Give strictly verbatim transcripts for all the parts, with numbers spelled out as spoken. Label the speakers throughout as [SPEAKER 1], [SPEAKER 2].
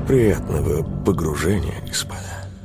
[SPEAKER 1] Приятного погружения, господа.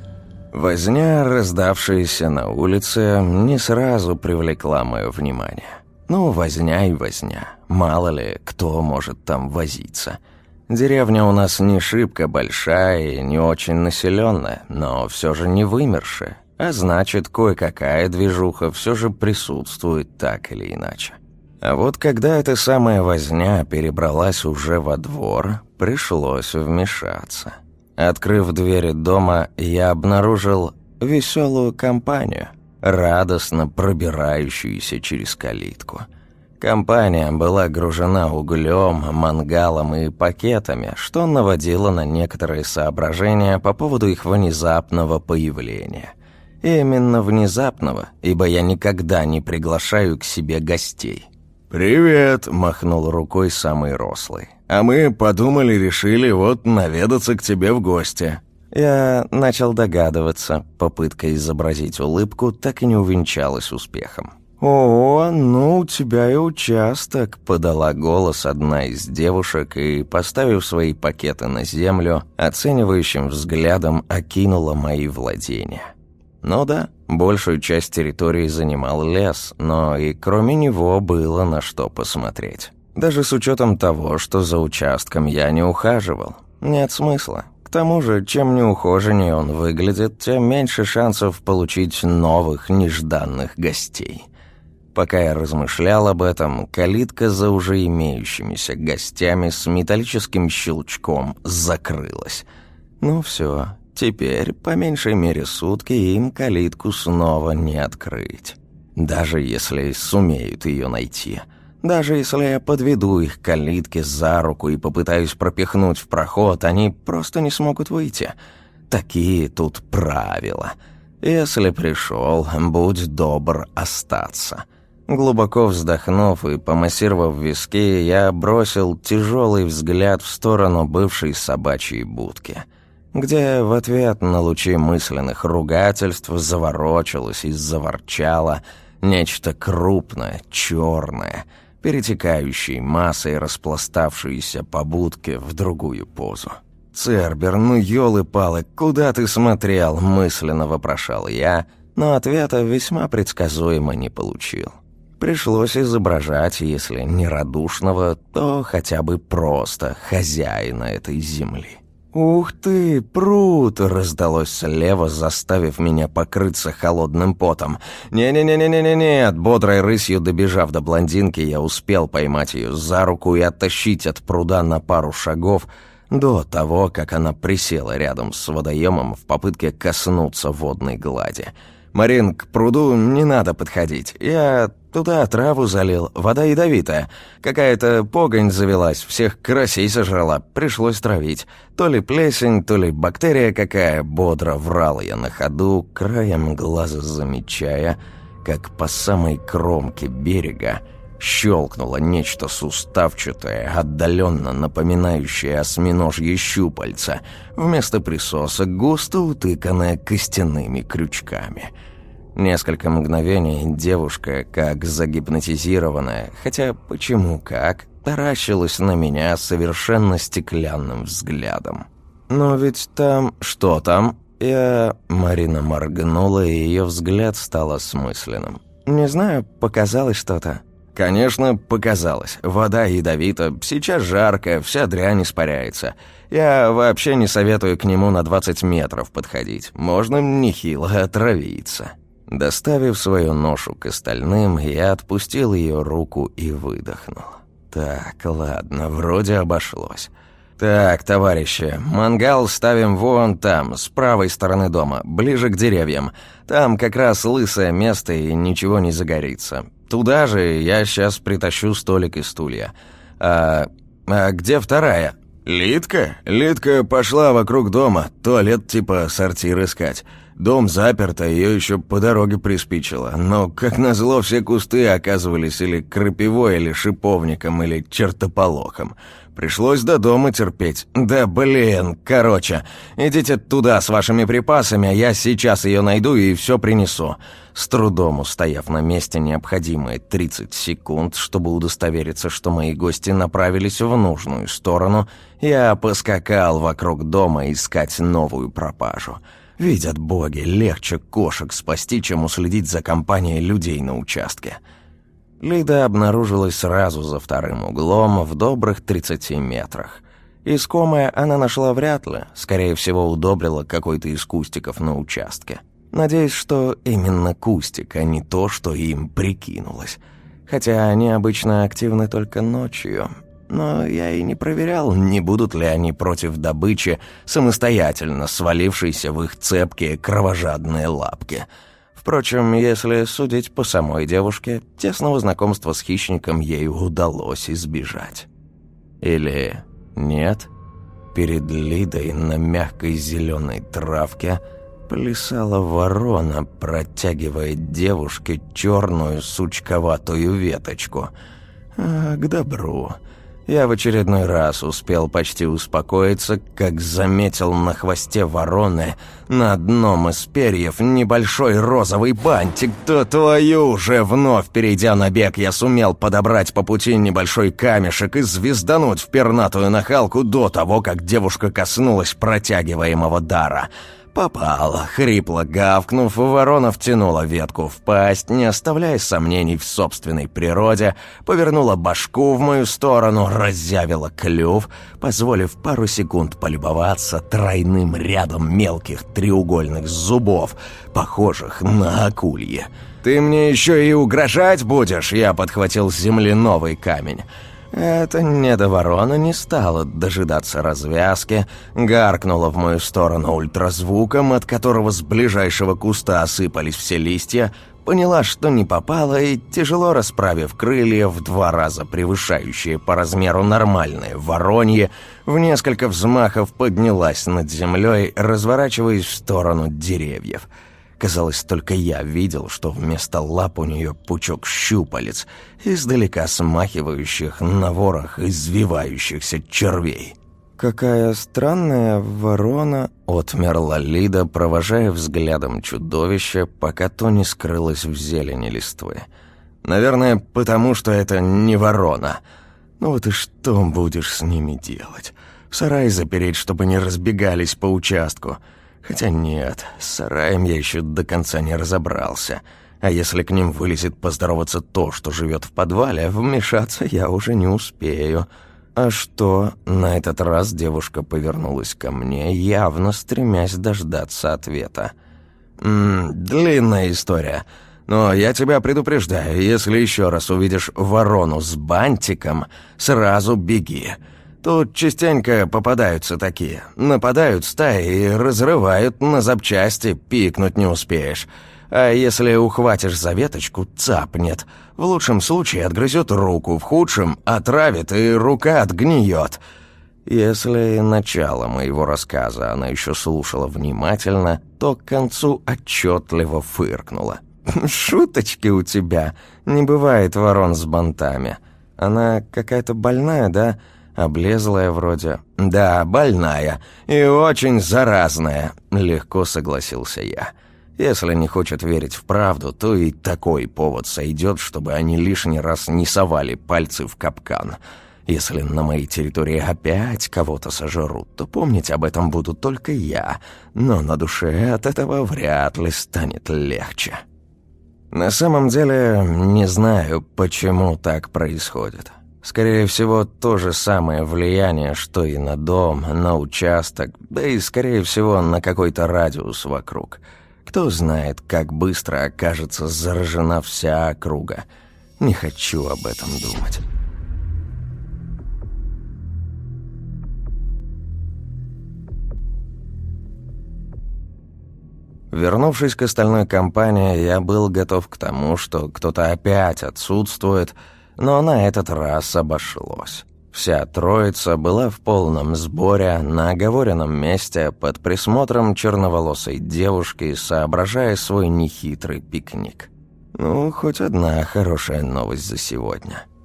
[SPEAKER 2] Возня, раздавшаяся на улице, не сразу привлекла мое внимание. Ну, возня и возня. Мало ли, кто может там возиться. Деревня у нас не шибко большая и не очень населенная, но все же не вымершая. А значит, кое-какая движуха все же присутствует так или иначе. А вот когда эта самая возня перебралась уже во двор, пришлось вмешаться. Открыв двери дома, я обнаружил веселую компанию, радостно пробирающуюся через калитку. Компания была гружена углем, мангалом и пакетами, что наводило на некоторые соображения по поводу их внезапного появления. И именно внезапного, ибо я никогда не приглашаю к себе гостей.
[SPEAKER 1] «Привет!» – махнул рукой самый рослый. «А мы подумали, решили вот наведаться к тебе в гости».
[SPEAKER 2] Я начал догадываться. Попытка изобразить улыбку так и не увенчалась успехом. «О, ну у тебя и участок», – подала голос одна из девушек и, поставив свои пакеты на землю, оценивающим взглядом окинула мои владения. Ну да, большую часть территории занимал лес, но и кроме него было на что посмотреть. Даже с учетом того, что за участком я не ухаживал. Нет смысла. К тому же, чем неухоженнее он выглядит, тем меньше шансов получить новых нежданных гостей. Пока я размышлял об этом, калитка за уже имеющимися гостями с металлическим щелчком закрылась. Ну все. Теперь, по меньшей мере сутки, им калитку снова не открыть. Даже если сумеют ее найти. Даже если я подведу их к калитке за руку и попытаюсь пропихнуть в проход, они просто не смогут выйти. Такие тут правила. Если пришел, будь добр остаться. Глубоко вздохнув и помассировав виски, я бросил тяжелый взгляд в сторону бывшей собачьей будки, где в ответ на лучи мысленных ругательств заворочилось и заворчало нечто крупное, черное, перетекающей массой распластавшееся по будке в другую позу. «Цербер, ну ёлы-палы, куда ты смотрел?» – мысленно вопрошал я, но ответа весьма предсказуемо не получил. Пришлось изображать, если не радушного, то хотя бы просто хозяина этой земли. «Ух ты, пруд!» — раздалось слева, заставив меня покрыться холодным потом. «Не-не-не-не-не-не!» Бодрой рысью добежав до блондинки, я успел поймать ее за руку и оттащить от пруда на пару шагов до того, как она присела рядом с водоемом в попытке коснуться водной глади. «Марин, к пруду не надо подходить. Я туда траву залил, вода ядовитая. Какая-то погонь завелась, всех карасей сожрала, пришлось травить. То ли плесень, то ли бактерия какая», — бодро врал я на ходу, краем глаза замечая, как по самой кромке берега щелкнуло нечто суставчатое, отдаленно напоминающее осьминожье щупальца, вместо присосок густо утыканное костяными крючками. Несколько мгновений девушка, как загипнотизированная, хотя почему как, таращилась на меня совершенно стеклянным взглядом. «Но ведь там... Что там?» Я... Марина моргнула, и ее взгляд стал осмысленным. «Не знаю, показалось что-то». «Конечно, показалось. Вода ядовита, сейчас жарко, вся дрянь испаряется. Я вообще не советую к нему на двадцать метров подходить. Можно нехило отравиться». Доставив свою ношу к остальным, я отпустил ее руку и выдохнул. «Так, ладно, вроде обошлось. Так, товарищи, мангал ставим вон там, с правой стороны дома, ближе к деревьям. Там как раз лысое место и ничего не загорится. Туда же я сейчас притащу столик и стулья. А, а где вторая?» «Литка? Литка пошла вокруг дома, туалет типа сортир искать. Дом заперт, а ее еще по дороге приспичило. Но, как назло, все кусты оказывались или крапивой, или шиповником, или чертополохом.
[SPEAKER 1] Пришлось до дома терпеть. Да блин, короче, идите туда с вашими припасами, а я сейчас ее найду и все принесу». С трудом устояв на месте необходимые тридцать секунд, чтобы удостовериться, что мои гости направились в нужную сторону, я поскакал вокруг дома искать новую пропажу. Видят боги, легче кошек спасти, чем уследить за компанией людей на участке. Лида обнаружилась сразу за вторым углом в добрых тридцати метрах. Искомое она нашла вряд ли, скорее всего, удобрила какой-то из кустиков на участке. Надеюсь, что именно кустик, а не то, что им прикинулось. Хотя они обычно активны только ночью. Но я и не проверял, не будут ли они против добычи, самостоятельно свалившейся в их цепкие кровожадные лапки. Впрочем, если судить по самой девушке, тесного знакомства с хищником ей удалось избежать. Или нет? Перед Лидой на мягкой зеленой травке плясала ворона, протягивая девушке черную сучковатую веточку. А, к добру. Я в очередной раз успел почти успокоиться, как заметил на хвосте вороны на одном из перьев небольшой розовый бантик. Да твою же! Вновь перейдя на бег, я сумел подобрать по пути небольшой камешек и звездануть в пернатую нахалку до того, как девушка коснулась протягиваемого дара. Попала, хрипло гавкнув, ворона втянула ветку в пасть, не оставляя сомнений в собственной природе, повернула башку в мою сторону, разъявила клюв, позволив пару секунд полюбоваться тройным рядом мелких треугольных зубов, похожих на акульи. «Ты мне еще и угрожать будешь?» Я подхватил с земли новый камень. Эта недоворона не стала дожидаться развязки, гаркнула в мою сторону ультразвуком, от которого с ближайшего куста осыпались все листья, поняла, что не попала, и, тяжело расправив крылья, в два раза превышающие по размеру нормальные вороньи, в несколько взмахов поднялась над землей, разворачиваясь в сторону деревьев. Казалось, только я видел, что вместо лап у нее пучок щупалец, издалека смахивающих на ворох извивающихся червей. «Какая странная ворона!» — отмерла Лида, провожая взглядом чудовище, пока то не скрылось в зелени листвы. «Наверное, потому что это не ворона. Ну вот и что будешь с ними делать? В сарай запереть, чтобы не разбегались по участку?» Хотя нет, с сараем я еще до конца не разобрался. А если к ним вылезет поздороваться то, что живет в подвале, вмешаться я уже не успею. А что? На этот раз девушка повернулась ко мне, явно стремясь дождаться ответа. «М-м, длинная история. Но я тебя предупреждаю, если еще раз увидишь ворону с бантиком, сразу беги. Тут частенько попадаются такие. Нападают стаи и разрывают на запчасти, пикнуть не успеешь. А если ухватишь за веточку, цапнет. В лучшем случае отгрызет руку, в худшем отравит, и рука отгниет». Если начало моего рассказа она еще слушала внимательно, то к концу отчетливо фыркнула. «Шуточки у тебя. Не бывает ворон с бантами. Она какая-то больная, да?» Облезлая вроде. «Да, больная. И очень заразная», — легко согласился я. Если не хочет верить в правду, то и такой повод сойдет, чтобы они лишний раз не совали пальцы в капкан. Если на моей территории опять кого-то сожрут, то помнить об этом буду только я, но на душе от этого вряд ли станет легче. На самом деле, не знаю, почему так происходит. Скорее всего, то же самое влияние, что и на дом, на участок, да и, скорее всего, на какой-то радиус вокруг. Кто знает, как быстро окажется заражена вся округа. Не хочу об этом думать. Вернувшись к остальной компании, я был готов к тому, что кто-то опять отсутствует, но на этот раз обошлось. Вся троица была в полном сборе, на оговоренном месте, под присмотром черноволосой девушки, соображая свой нехитрый пикник. Ну, хоть одна хорошая новость за сегодня.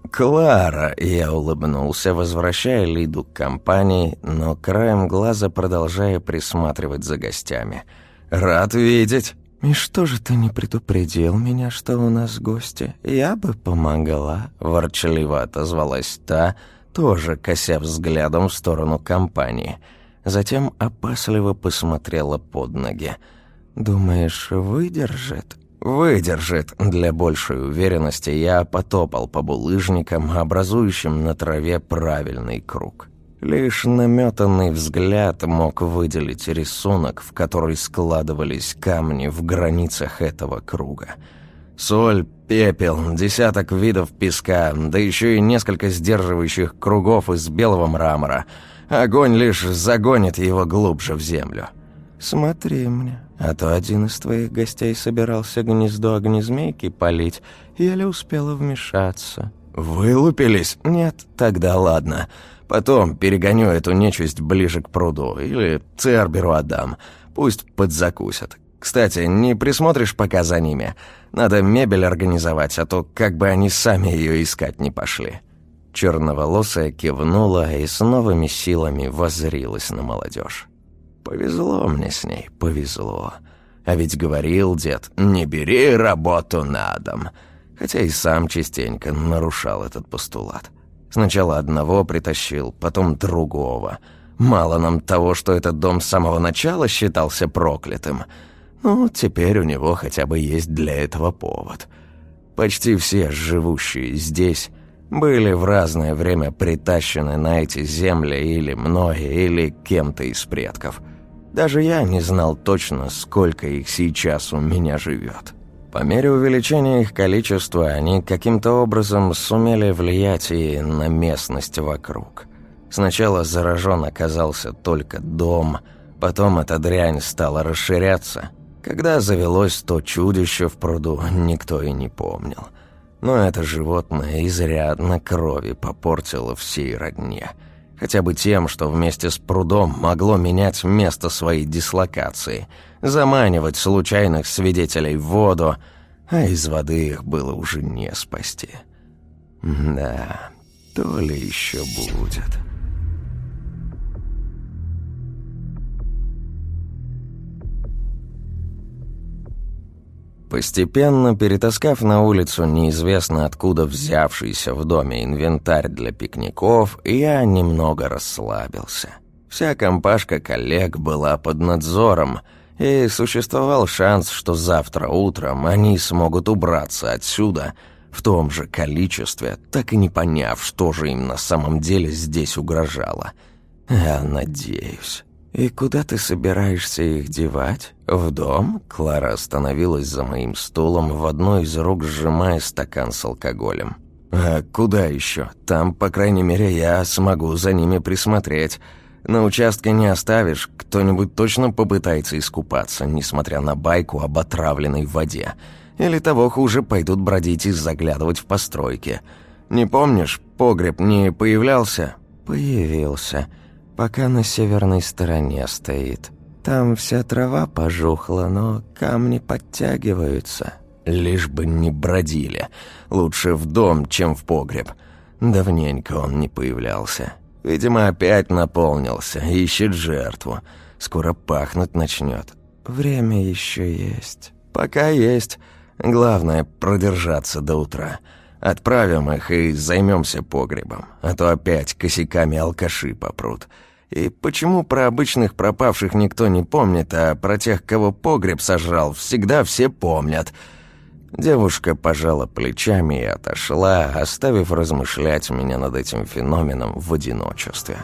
[SPEAKER 2] Клара!» — я улыбнулся, возвращая Лиду к компании, но краем глаза продолжая присматривать за гостями. «Рад видеть!» «И что же ты не предупредил меня, что у нас гости? Я бы помогла», — ворчливо отозвалась та, тоже кося взглядом в сторону компании. Затем опасливо посмотрела под ноги. «Думаешь, выдержит?» «Выдержит». Для большей уверенности я потопал по булыжникам, образующим на траве правильный круг. Лишь наметанный взгляд мог выделить рисунок, в который складывались камни в границах этого круга. Соль, пепел, десяток видов песка, да еще и несколько сдерживающих кругов из белого мрамора. Огонь лишь загонит его глубже в землю. «Смотри мне, а то один из твоих гостей собирался гнездо огнезмейки полить, еле успела вмешаться». «Вылупились? Нет? Тогда ладно. Потом перегоню эту нечисть ближе к пруду, или Церберу отдам, пусть подзакусят. Кстати, не присмотришь пока за ними? Надо мебель организовать, а то как бы они сами ее искать не пошли». Черноволосая кивнула и с новыми силами воззрилась на молодежь. «Повезло мне с ней, повезло. А ведь говорил дед, не бери работу на дом». Хотя и сам частенько нарушал этот постулат. Сначала одного притащил, потом другого. Мало нам того, что этот дом с самого начала считался проклятым. Ну, теперь у него хотя бы есть для этого повод. Почти все живущие здесь были в разное время притащены на эти земли или мной, или кем-то из предков. Даже я не знал точно, сколько их сейчас у меня живет. По мере увеличения их количества они каким-то образом сумели влиять и на местность вокруг. Сначала заражен оказался только дом, потом эта дрянь стала расширяться. Когда завелось то чудище в пруду, никто и не помнил. Но это животное изрядно крови попортило всей родне. Хотя бы тем, что вместе с прудом могло менять место своей дислокации, заманивать случайных свидетелей в воду, а из воды их было уже не спасти. Да, то ли еще будет. Постепенно, перетаскав на улицу неизвестно откуда взявшийся в доме инвентарь для пикников, я немного расслабился. Вся компашка коллег была под надзором, и существовал шанс, что завтра утром они смогут убраться отсюда в том же количестве, так и не поняв, что же им на самом деле здесь угрожало. Я надеюсь. «И куда ты собираешься их девать? В дом?» Клара остановилась за моим стулом, в одной из рук сжимая стакан с алкоголем. «А куда еще? Там, по крайней мере, я смогу за ними присмотреть. На участке не оставишь, кто-нибудь точно попытается искупаться, несмотря на байку об отравленной воде. Или того хуже, пойдут бродить и заглядывать в постройки. Не помнишь, погреб не появлялся?» «Появился. Пока на северной стороне стоит. Там вся трава пожухла, но камни подтягиваются». «Лишь бы не бродили. Лучше в дом, чем в погреб. Давненько он не появлялся. Видимо, опять наполнился, ищет жертву. Скоро пахнуть начнет. Время еще есть». «Пока есть. Главное, продержаться до утра. Отправим их и займемся погребом, а то опять косяками алкаши попрут. И почему про обычных пропавших никто не помнит, а про тех, кого погреб сожрал, всегда все помнят?» Девушка пожала плечами и отошла, оставив размышлять меня над этим феноменом в одиночестве.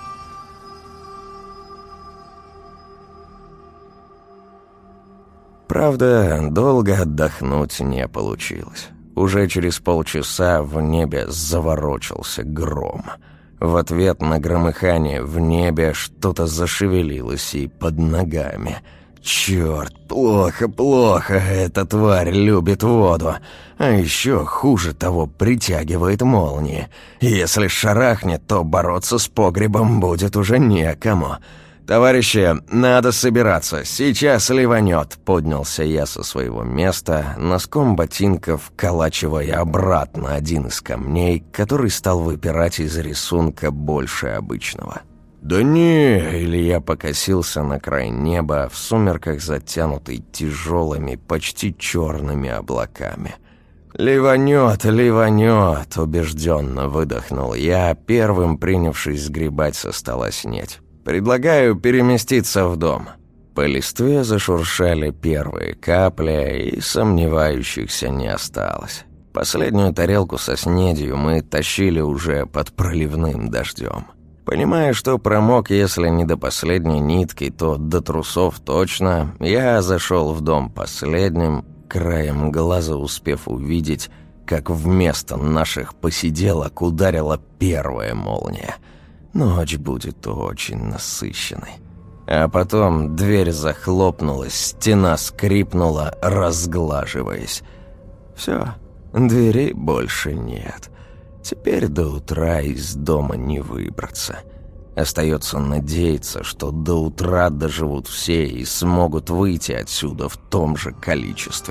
[SPEAKER 2] Правда, долго отдохнуть не получилось. Уже через полчаса в небе заворочился гром. В ответ на громыхание в небе что-то зашевелилось и под ногами. Черт, плохо, плохо, эта тварь любит воду. А еще хуже того, притягивает молнии. Если шарахнет, то бороться с погребом будет уже некому.
[SPEAKER 1] «Товарищи, надо собираться, сейчас ливанет», — поднялся я со своего места, носком ботинков вколачивая обратно один из камней, который стал выпирать из рисунка больше обычного. «Да не!» — Илья покосился на край неба, в сумерках затянутый тяжелыми, почти черными облаками. «Ливанет, ливанет!» — убежденно выдохнул я, первым принявшись сгребать со стола снедь. «Предлагаю переместиться в дом». По листве зашуршали первые капли, и сомневающихся не осталось. Последнюю тарелку со снедью мы тащили уже под проливным дождем. Понимая, что промок, если не до последней нитки, то до трусов точно, я зашел в дом последним, краем глаза успев увидеть, как вместо наших посиделок ударила первая молния. Ночь будет очень насыщенной. А потом дверь захлопнулась, стена скрипнула, разглаживаясь. Все, дверей больше нет. Теперь до утра из дома не выбраться. Остается надеяться, что до утра доживут все и смогут выйти отсюда в том же количестве.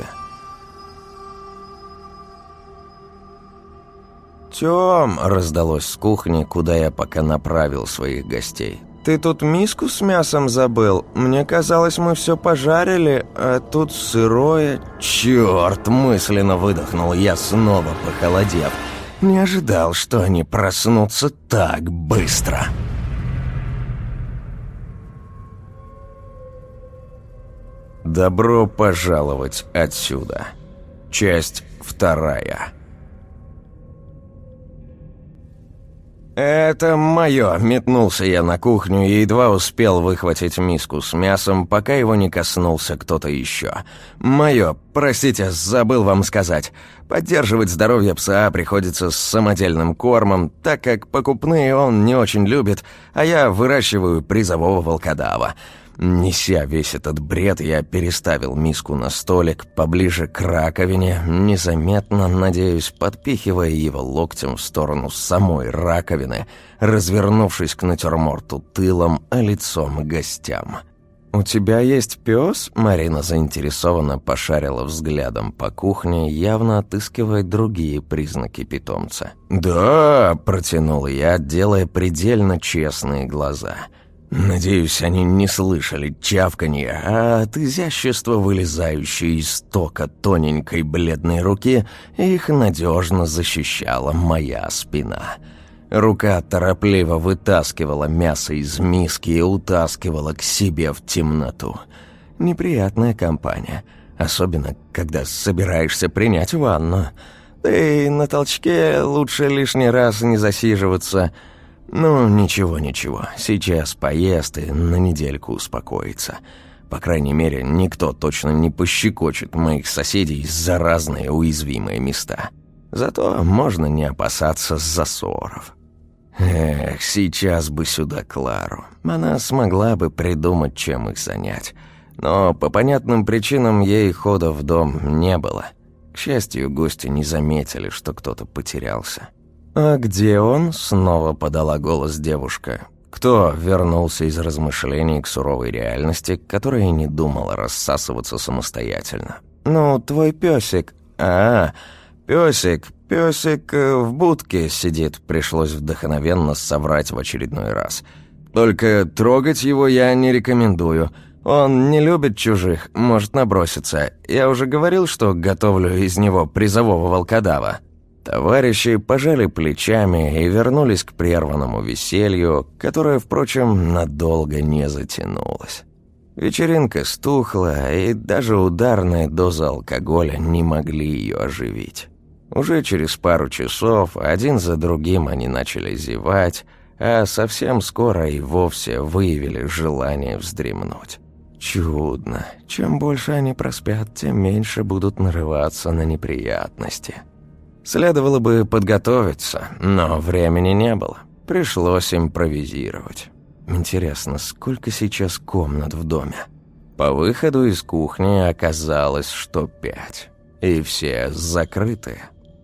[SPEAKER 1] «Тём!» — раздалось с кухни, куда я пока направил своих гостей. «Ты тут миску с мясом забыл? Мне казалось, мы все пожарили, а тут сырое...» «Чёрт!» — мысленно выдохнул я, снова похолодев. Не ожидал, что они проснутся так быстро. Добро пожаловать отсюда. Часть вторая. «Это мое!» — метнулся я на кухню и едва успел выхватить миску с мясом, пока его не коснулся кто-то еще. «Мое! Простите, забыл вам сказать. Поддерживать здоровье пса приходится с самодельным кормом, так как покупные он не очень любит, а я выращиваю призового волкодава». Неся весь этот бред, я переставил миску на столик поближе к раковине, незаметно, надеюсь, подпихивая его локтем в сторону самой раковины, развернувшись к натюрморту тылом, а лицом к гостям. «У тебя есть пес?» — Марина заинтересованно пошарила взглядом по кухне, явно отыскивая другие признаки питомца. «Да!» — протянул я, делая предельно честные глаза — надеюсь, они не слышали чавканья, а от изящества, вылезающей из тока тоненькой бледной руки, их надежно защищала моя спина. Рука торопливо вытаскивала мясо из миски и утаскивала к себе в темноту. Неприятная компания, особенно когда собираешься принять ванну. Да и на толчке лучше лишний раз не засиживаться. Ну, ничего-ничего, сейчас поест и на недельку успокоится. По крайней мере, никто точно не пощекочет моих соседей за разные уязвимые места. Зато можно не опасаться засоров. Эх, сейчас бы сюда Клару. Она смогла бы придумать, чем их занять. Но по понятным причинам ей хода в дом не было. К счастью, гости не заметили, что кто-то потерялся. «А где он?» — снова подала голос девушка. Кто вернулся из размышлений к суровой реальности, которая не думала рассасываться самостоятельно. «Ну, твой пёсик». «А, пёсик, пёсик в будке сидит», — пришлось вдохновенно соврать в очередной раз. «Только трогать его я не рекомендую. Он не любит чужих, может наброситься. Я уже говорил, что готовлю из него призового волкодава». Товарищи пожали плечами и вернулись к прерванному веселью, которое, впрочем, надолго не затянулось. Вечеринка стухла, и даже ударная доза алкоголя не могли ее оживить. Уже через пару часов один за другим они начали зевать, а совсем скоро и вовсе выявили желание вздремнуть. Чудно. Чем больше они проспят, тем меньше будут нарываться на неприятности. Следовало бы подготовиться, но времени не было. Пришлось импровизировать. Интересно, сколько сейчас комнат в доме? По выходу из кухни оказалось, что пять. И все закрыты.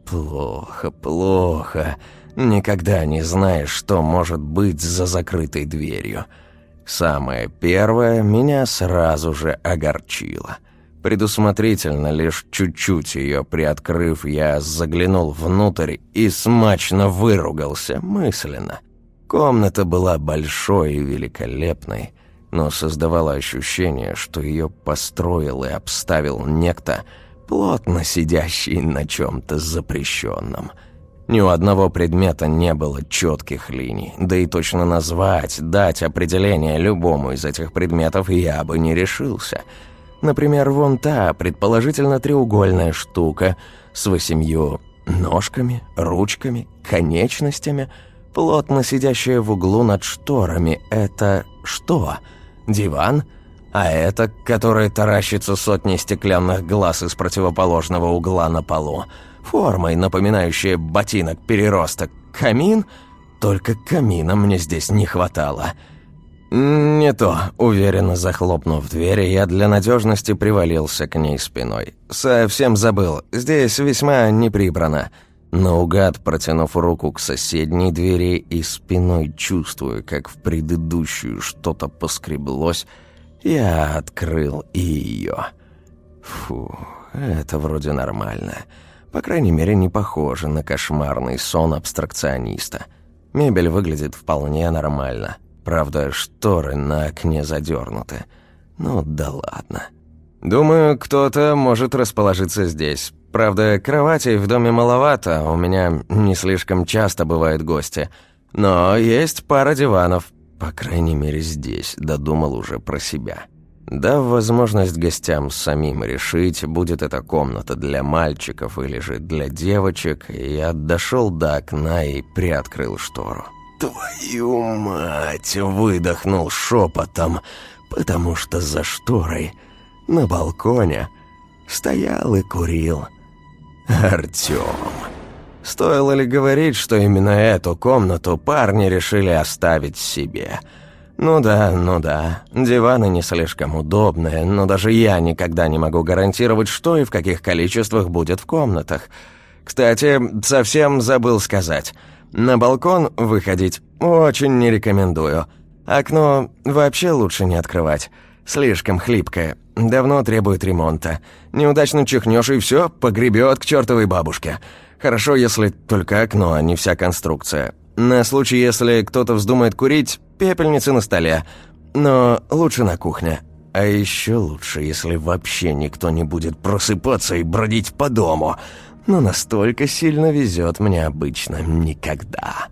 [SPEAKER 1] Плохо, плохо. Никогда не знаешь, что может быть за закрытой дверью.
[SPEAKER 2] Самое первое меня сразу же огорчило. Предусмотрительно, лишь чуть-чуть ее приоткрыв, я заглянул внутрь и смачно выругался мысленно. Комната была большой и великолепной, но создавало ощущение, что ее построил и обставил некто, плотно сидящий на чем-то запрещенном. Ни у одного предмета не было четких линий, да и точно назвать, дать определение любому из этих предметов я бы не решился. Например, вон та, предположительно треугольная штука с восемью ножками, ручками, конечностями, плотно сидящая в углу над шторами. Это что? Диван? А это, который таращится сотни стеклянных глаз из противоположного угла на полу, формой напоминающая ботинок-переросток. Камин? Только камина мне здесь не хватало. «Не то», — уверенно захлопнув дверь, я для надежности привалился к ней спиной. «Совсем забыл, здесь весьма не прибрано». Наугад, протянув руку к соседней двери и спиной чувствуя, как в предыдущую что-то поскреблось, я открыл и ее. Фу, это вроде нормально. По крайней мере, не похоже на кошмарный сон абстракциониста. Мебель выглядит вполне нормально. Правда, шторы на окне задернуты. Ну да ладно. Думаю, кто-то может расположиться здесь. Правда, кроватей в доме маловато, у меня не слишком часто бывают гости. Но есть пара диванов. По крайней мере, здесь, додумал уже про себя. Дав возможность гостям самим решить, будет эта комната для мальчиков или же для девочек, я дошел до окна и приоткрыл штору. «Твою мать!» — выдохнул шепотом, потому что за шторой на балконе стоял и курил Артём. Стоило ли говорить, что именно эту комнату парни решили оставить себе? Ну да, ну да, диваны не слишком удобные, но даже я никогда не могу гарантировать, что и в каких количествах будет в комнатах. Кстати, совсем забыл сказать. На балкон выходить очень не рекомендую. Окно вообще лучше не открывать. Слишком хлипкое, давно требует ремонта. Неудачно чихнешь и все, погребет к чертовой бабушке. Хорошо, если только окно, а не вся конструкция. На случай, если кто-то вздумает курить, пепельницы на столе. Но лучше на кухне. А еще лучше, если вообще никто не будет просыпаться и бродить по дому. Но настолько сильно везет мне обычно никогда.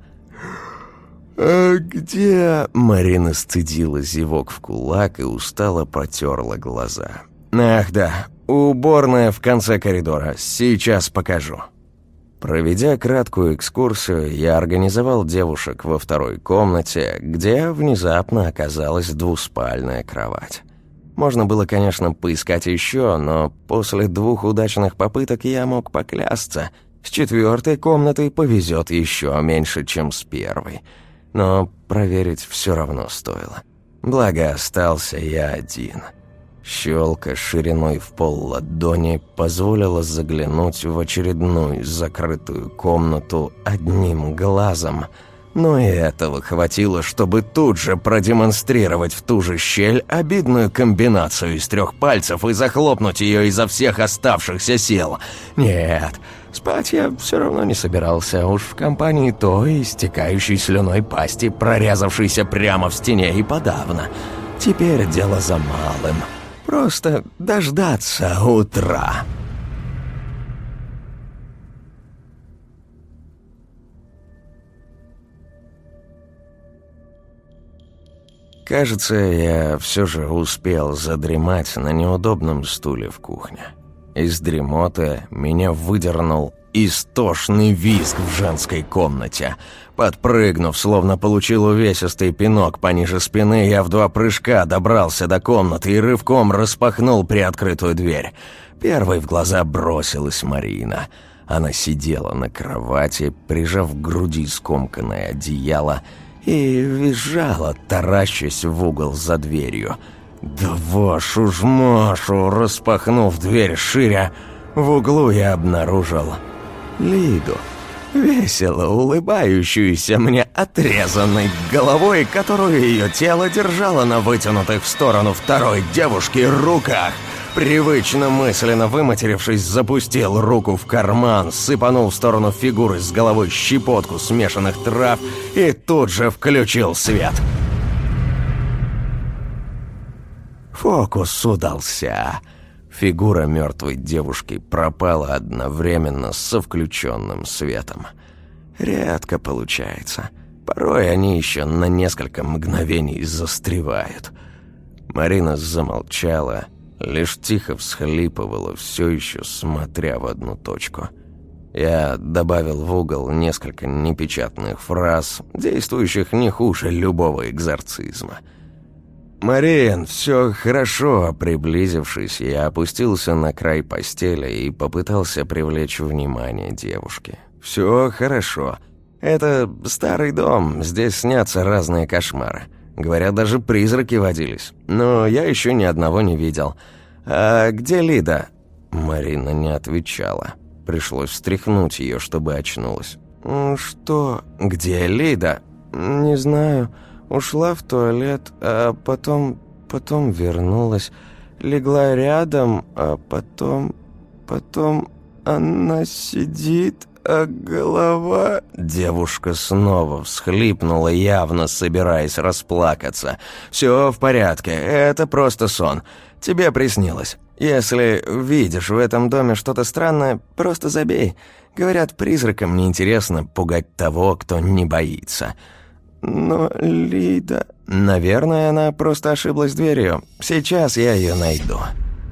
[SPEAKER 2] «А где...» Марина сцедила зевок в кулак и устало протерла глаза. «Ах да, уборная в конце коридора. Сейчас покажу». Проведя краткую экскурсию, я организовал девушек во второй комнате, где внезапно оказалась двуспальная кровать. Можно было, конечно, поискать еще, но после двух удачных попыток я мог поклясться. С четвертой комнатой повезет еще меньше, чем с первой. Но проверить все равно стоило. Благо, остался я один. Щелка шириной в пол ладони позволила заглянуть в очередную закрытую комнату одним глазом, но и этого хватило, чтобы тут же продемонстрировать в ту же щель обидную комбинацию из трех пальцев и захлопнуть ее изо всех оставшихся сил. Нет, спать я все равно не собирался, уж в компании той истекающей слюной пасти, прорезавшейся прямо в стене и подавно. Теперь дело за малым. Просто дождаться утра. Кажется, я все же успел задремать на неудобном стуле в кухне. Из дремоты меня выдернул истошный визг в женской комнате. Подпрыгнув, словно получил увесистый пинок пониже спины, я в два прыжка добрался до комнаты и рывком распахнул приоткрытую дверь. Первой в глаза бросилась Марина. Она сидела на кровати, прижав к груди скомканное одеяло, и визжала, таращась в угол за дверью. «Да вашу ж Машу!» Распахнув дверь шире, в углу я обнаружил Лиду.
[SPEAKER 1] весело улыбающуюся мне отрезанной головой, которую ее тело держало на вытянутых в сторону второй девушки руках. Привычно мысленно выматерившись, запустил руку в карман, сыпанул в сторону фигуры с головой щепотку смешанных трав и тут же включил свет. Фокус удался. Фигура мертвой девушки пропала одновременно со включенным светом. Редко получается. Порой они еще на несколько мгновений застревают. Марина замолчала, лишь тихо всхлипывала, все еще смотря в одну точку. Я добавил в угол несколько непечатных фраз, действующих не хуже любого экзорцизма. «Марин, все хорошо», — приблизившись, я опустился на край постели и попытался привлечь внимание девушки. «Все хорошо. Это старый дом, здесь снятся разные кошмары. Говорят, даже призраки водились, но я еще ни одного не видел. А где Лида?» Марина не отвечала. Пришлось встряхнуть ее, чтобы очнулась. «Что? Где Лида?» «Не знаю. Ушла в туалет, а потом... потом вернулась. Легла рядом, а потом... потом она сидит, а голова...» Девушка снова всхлипнула, явно собираясь расплакаться. «Все в порядке, это просто сон. Тебе приснилось. Если видишь в этом доме что-то странное, просто забей. Говорят, призракам неинтересно пугать того, кто не боится». «Но Лида...» «Наверное, она просто ошиблась дверью. Сейчас я ее найду».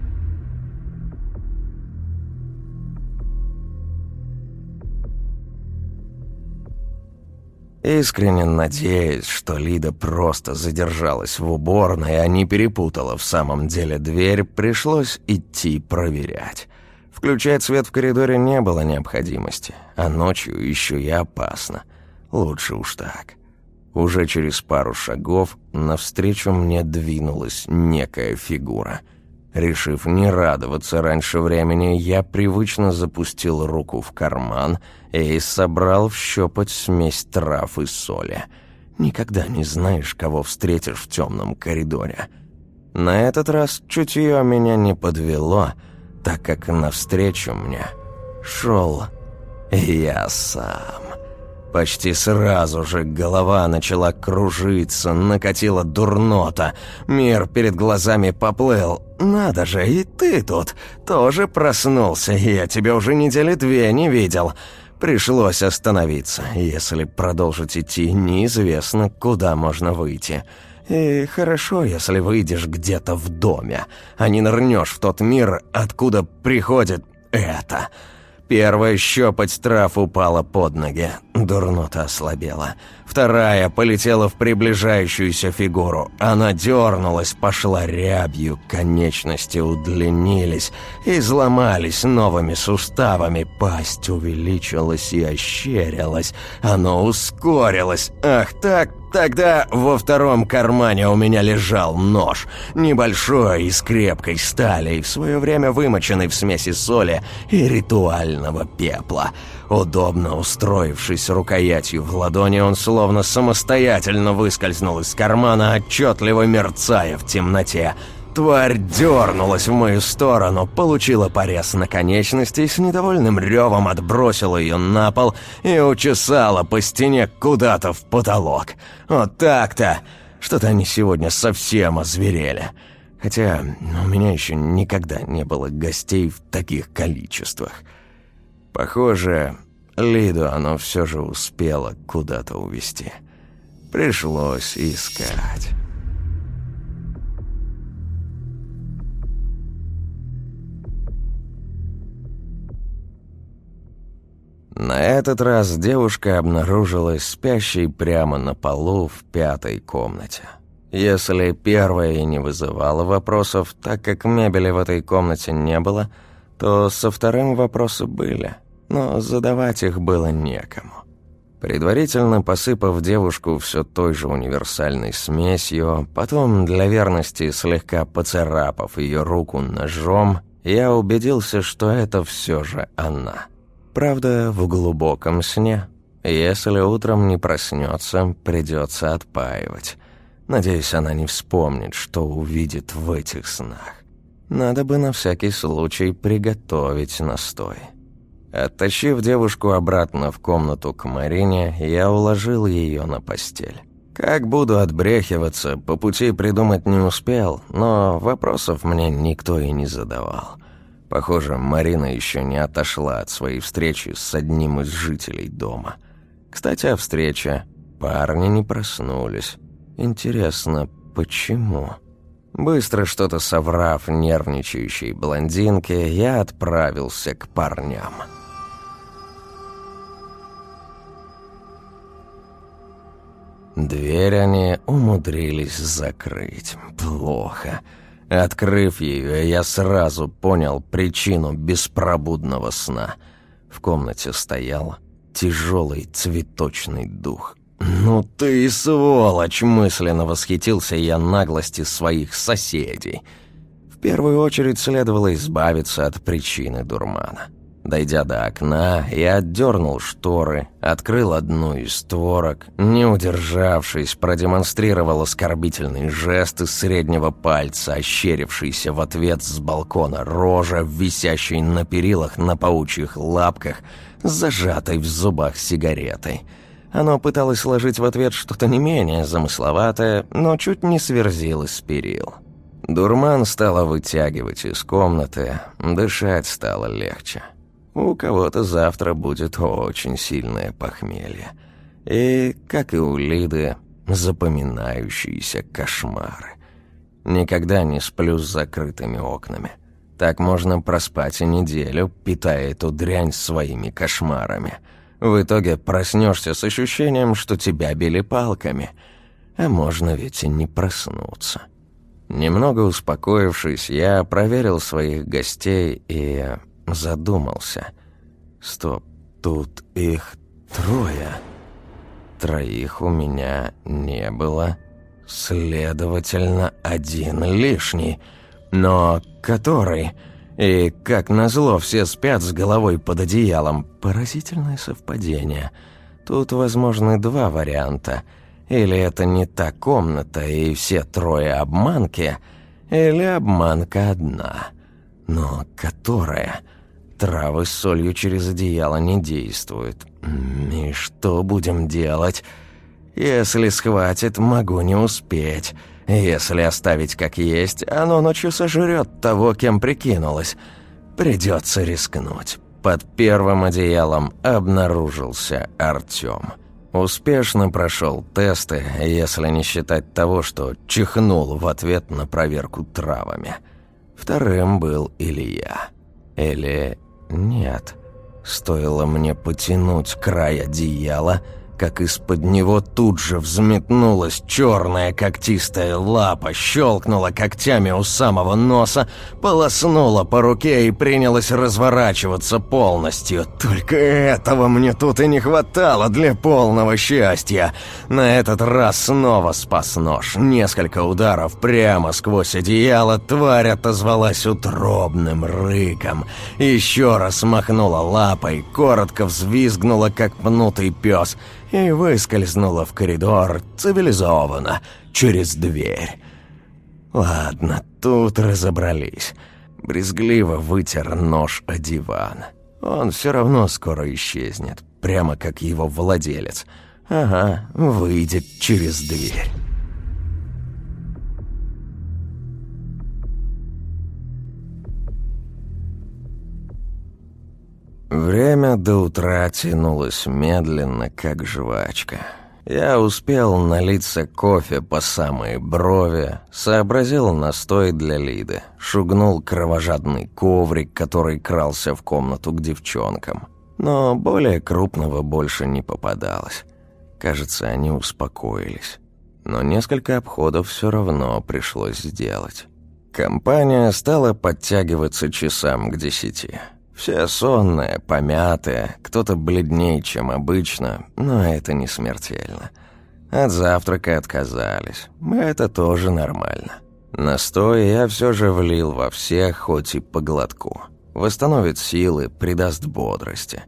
[SPEAKER 1] Искренне надеясь, что Лида просто задержалась в уборной, а не перепутала в самом деле дверь, пришлось идти проверять. Включать свет в коридоре не было необходимости, а ночью еще и опасно. Лучше уж так. Уже через пару шагов навстречу мне двинулась некая фигура. Решив не радоваться раньше времени, я привычно запустил руку в карман и собрал в щепоть смесь трав и соли. Никогда не знаешь, кого встретишь в темном коридоре. На этот раз чутье меня не подвело, так как навстречу мне шел я сам. Почти сразу же голова начала кружиться, накатила дурнота. Мир перед глазами поплыл. «Надо же, и ты тут тоже проснулся, я тебя уже недели две не видел». Пришлось остановиться. Если продолжить идти, неизвестно, куда можно выйти. И хорошо, если выйдешь где-то в доме, а не нырнешь в тот мир, откуда приходит это. Первая щепоть трав упала под ноги, дурнота ослабела. Вторая полетела в приближающуюся фигуру. Она дернулась, пошла рябью, конечности удлинились, изломались новыми суставами, пасть увеличилась и ощерилась. Оно ускорилось. Ах так, тогда во втором кармане у меня лежал нож. Небольшой, из крепкой стали, и в свое время вымоченный в смеси соли и ритуального пепла. Удобно устроившись рукоятью в ладони, он словно самостоятельно выскользнул из кармана, отчетливо мерцая в темноте. Тварь дернулась в мою сторону, получила порез на конечности и с недовольным ревом отбросила ее на пол и учесала по стене куда-то в потолок. Вот так-то! Что-то они сегодня совсем озверели. Хотя у меня еще никогда не было гостей в таких количествах. Похоже, Лиду оно все же успело куда-то увезти. Пришлось искать. На этот раз девушка обнаружилась спящей прямо на полу в пятой комнате. Если первая и не вызывала вопросов, так как мебели в этой комнате не было, то со вторым вопросы были, но задавать их было некому. Предварительно посыпав девушку все той же универсальной смесью, потом для верности слегка поцарапав ее руку ножом, я убедился, что это все же она.
[SPEAKER 2] Правда, в глубоком сне. Если утром не проснется, придется отпаивать. Надеюсь, она не вспомнит, что увидит в этих снах. Надо бы на всякий случай приготовить настой. Оттащив девушку обратно в комнату к Марине, я уложил ее на постель. Как буду отбрехиваться, по пути придумать не успел, но вопросов мне никто и не задавал. Похоже, Марина еще не отошла от своей встречи с одним из жителей дома. Кстати, о встрече. Парни не проснулись. Интересно, почему? Быстро что-то соврав нервничающей блондинке, я отправился к парням. Дверь они умудрились закрыть. Плохо. Открыв ее, я сразу понял причину беспробудного сна. В комнате стоял тяжелый цветочный дух. «Ну ты и сволочь!» — мысленно восхитился я наглости своих соседей. В первую очередь следовало избавиться от причины дурмана. Дойдя до окна, я отдернул шторы, открыл одну из створок, не удержавшись, продемонстрировал оскорбительный жест из среднего пальца, ощерившийся в ответ с балкона рожа, висящей на перилах на паучьих лапках, с зажатой в зубах сигаретой. Оно пыталось сложить в ответ что-то не менее замысловатое, но чуть не сверзилось с перил. Дурман стало вытягивать из комнаты, дышать стало легче. У кого-то завтра будет очень сильное похмелье. И, как и у Лиды, запоминающиеся кошмары. Никогда не сплю с закрытыми окнами. Так можно проспать и неделю, питая эту дрянь своими кошмарами. В итоге проснешься с ощущением, что тебя били палками. А можно ведь и не проснуться. Немного успокоившись, я проверил своих гостей и задумался. Стоп, тут их трое. Троих у меня не было. Следовательно, один лишний. Но который? И, как назло, все спят с головой под одеялом. Поразительное совпадение. Тут возможны два варианта. Или это не та комната, и все трое обманки, или обманка одна. Но которая? Травы с солью через одеяло не действуют. И что будем делать? Если схватит, могу не успеть. Если оставить как есть, оно ночью сожрет того, кем прикинулось. Придется рискнуть. Под первым одеялом обнаружился Артём. Успешно прошел тесты, если не считать того, что чихнул в ответ на проверку травами. Вторым был Илья. Или нет. Стоило мне потянуть край одеяла, как из-под него тут же взметнулась черная когтистая лапа, щелкнула когтями у самого носа, полоснула по руке и принялась разворачиваться полностью. Только этого мне тут и не хватало для полного счастья. На этот раз снова спас нож. Несколько ударов прямо сквозь одеяло, тварь отозвалась утробным рыком. Еще раз махнула лапой, коротко взвизгнула, как пнутый пес, и выскользнула в коридор цивилизованно, через дверь. Ладно, тут разобрались. Брезгливо вытер нож о диван. Он все равно скоро исчезнет, прямо как его владелец. Ага, выйдет через дверь. Время до утра тянулось медленно, как жвачка. Я успел налиться кофе по самые брови, сообразил настой для Лиды, шугнул кровожадный коврик, который крался в комнату к девчонкам. Но более крупного больше не попадалось. Кажется, они успокоились. Но несколько обходов все равно пришлось сделать. Компания стала подтягиваться часам к десяти. Все сонные, помятые, кто-то бледнее, чем обычно, но это не смертельно. От завтрака отказались, это тоже нормально. Настой я все же влил во всех, хоть и по глотку. Восстановит силы, придаст бодрости.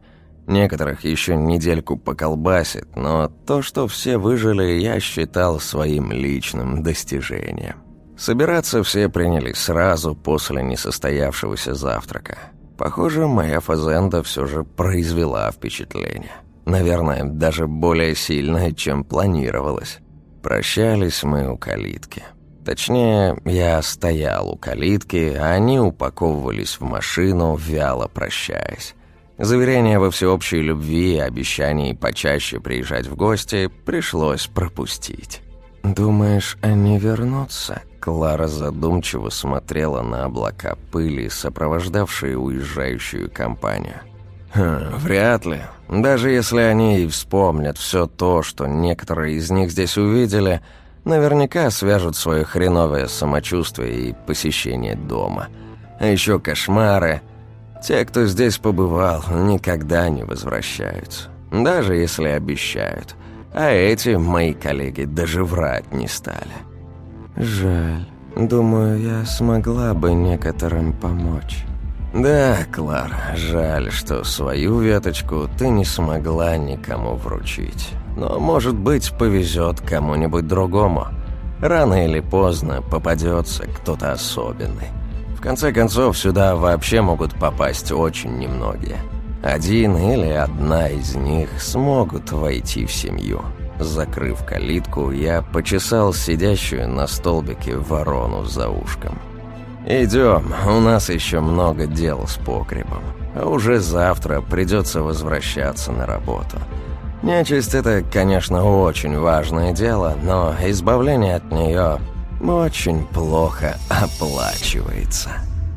[SPEAKER 1] Некоторых еще недельку поколбасит, но то, что все выжили, я считал своим личным достижением. Собираться все принялись сразу после несостоявшегося завтрака. Похоже, моя фазенда все же произвела впечатление. Наверное, даже более сильное, чем планировалось. Прощались мы у калитки. Точнее, я стоял у калитки, а они упаковывались в машину, вяло прощаясь. Заверения во всеобщей любви и обещаний почаще приезжать в гости пришлось пропустить. «Думаешь, они вернутся?» Клара задумчиво смотрела на облака пыли, сопровождавшие уезжающую компанию. Хм, «Вряд ли. Даже если они и вспомнят все то, что некоторые из них здесь увидели, наверняка свяжут свое хреновое самочувствие и посещение дома. А еще кошмары. Те, кто здесь побывал, никогда не возвращаются, даже если обещают. А эти, мои коллеги, даже врать не стали». «Жаль. Думаю, я смогла бы некоторым помочь». «Да, Клара, жаль, что свою веточку ты не смогла никому вручить. Но, может быть, повезет кому-нибудь другому. Рано или поздно попадется кто-то особенный. В конце концов, сюда вообще могут попасть очень немногие. Один или одна из них смогут войти в семью». Закрыв калитку, я почесал сидящую на столбике ворону за ушком. «Идем, у нас еще много дел с погребом. А уже завтра придется возвращаться на работу. Нечисть — это, конечно, очень важное дело, но избавление от нее очень плохо оплачивается».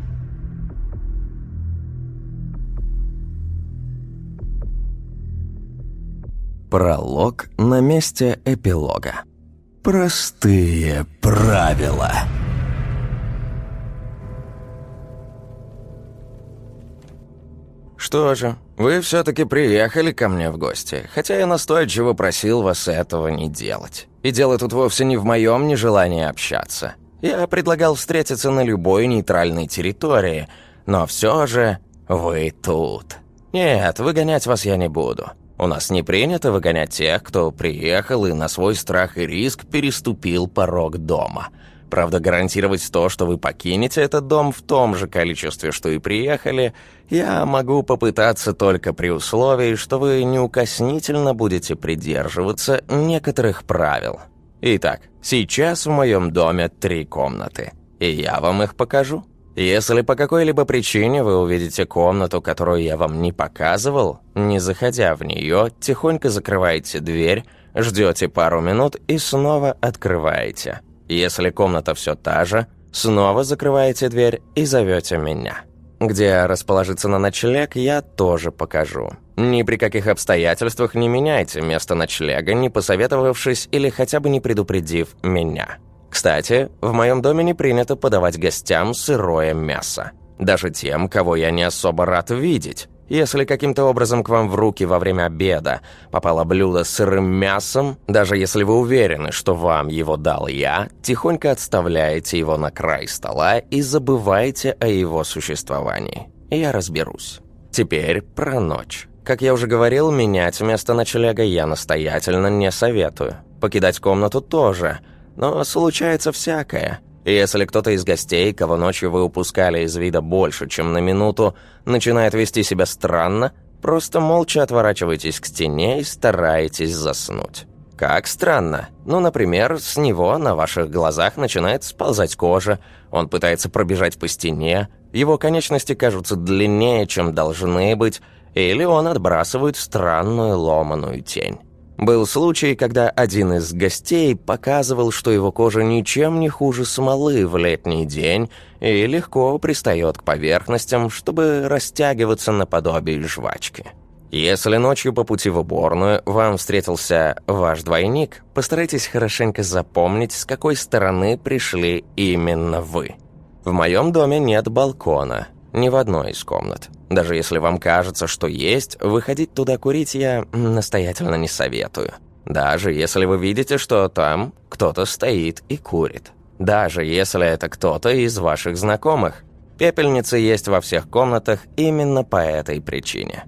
[SPEAKER 1] Пролог на месте эпилога. Простые правила. «Что же, вы все-таки приехали ко мне в гости, хотя я настойчиво просил вас этого не делать. И дело тут вовсе не в моем нежелании общаться. Я предлагал встретиться на любой нейтральной территории, но все же вы тут. Нет, выгонять вас я не буду. У нас не принято выгонять тех, кто приехал и на свой страх и риск переступил порог дома. Правда, гарантировать то, что вы покинете этот дом в том же количестве, что и приехали, я могу попытаться только при условии, что вы неукоснительно будете придерживаться некоторых правил. Итак, сейчас в моем доме три комнаты, и я вам их покажу. Если по какой-либо причине вы увидите комнату, которую я вам не показывал, не заходя в нее, тихонько закрываете дверь, ждете пару минут и снова открываете. Если комната все та же, снова закрываете дверь и зовете меня. Где расположиться на ночлег, я тоже покажу. Ни при каких обстоятельствах не меняйте место ночлега, не посоветовавшись или хотя бы не предупредив меня. Кстати, в моем доме не принято подавать гостям сырое мясо. Даже тем, кого я не особо рад видеть. Если каким-то образом к вам в руки во время обеда попало блюдо с сырым мясом, даже если вы уверены, что вам его дал я, тихонько отставляете его на край стола и забываете о его существовании. Я разберусь. Теперь про ночь. Как я уже говорил, менять место ночлега я настоятельно не советую. Покидать комнату тоже. Но случается всякое. Если кто-то из гостей, кого ночью вы упускали из вида больше, чем на минуту, начинает вести себя странно, просто молча отворачивайтесь к стене и стараетесь заснуть. Как странно? Ну, например, с него на ваших глазах начинает сползать кожа, он пытается пробежать по стене, его конечности кажутся длиннее, чем должны быть, или он отбрасывает странную ломаную тень. Был случай, когда один из гостей показывал, что его кожа ничем не хуже смолы в летний день и легко пристает к поверхностям, чтобы растягиваться наподобие жвачки. Если ночью по пути в уборную вам встретился ваш двойник, постарайтесь хорошенько запомнить, с какой стороны пришли именно вы. В моем доме нет балкона, ни в одной из комнат. Даже если вам кажется, что есть, выходить туда курить я настоятельно не советую. Даже если вы видите, что там кто-то стоит и курит. Даже если это кто-то из ваших знакомых. Пепельницы есть во всех комнатах именно по этой причине.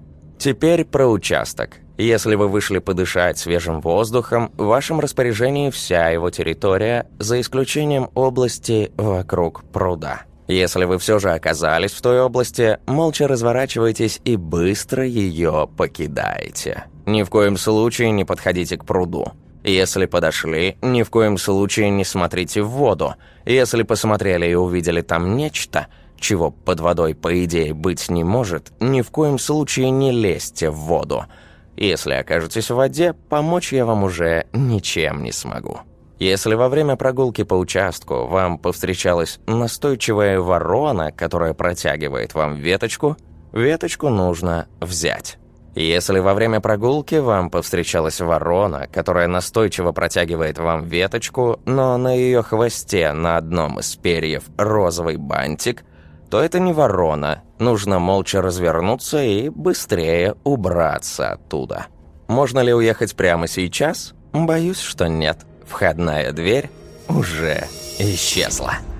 [SPEAKER 2] Теперь про участок. Если вы вышли подышать свежим воздухом, в вашем распоряжении вся его территория, за исключением области вокруг пруда. Если вы все же оказались в той области, молча разворачивайтесь и быстро ее покидаете. Ни в коем случае не подходите к пруду. Если подошли, ни в коем случае не смотрите в воду. Если посмотрели и увидели там нечто, чего под водой, по идее, быть не может, ни в коем случае не лезьте в воду. Если окажетесь в воде, помочь я вам уже ничем не смогу. Если во время прогулки по участку вам повстречалась настойчивая ворона, которая протягивает вам веточку, веточку нужно взять. Если во время прогулки вам повстречалась ворона, которая настойчиво протягивает вам веточку, но на ее хвосте на одном из перьев розовый бантик, то это не ворона, нужно молча развернуться и быстрее убраться оттуда. Можно ли уехать прямо сейчас? Боюсь, что нет. Входная дверь уже исчезла.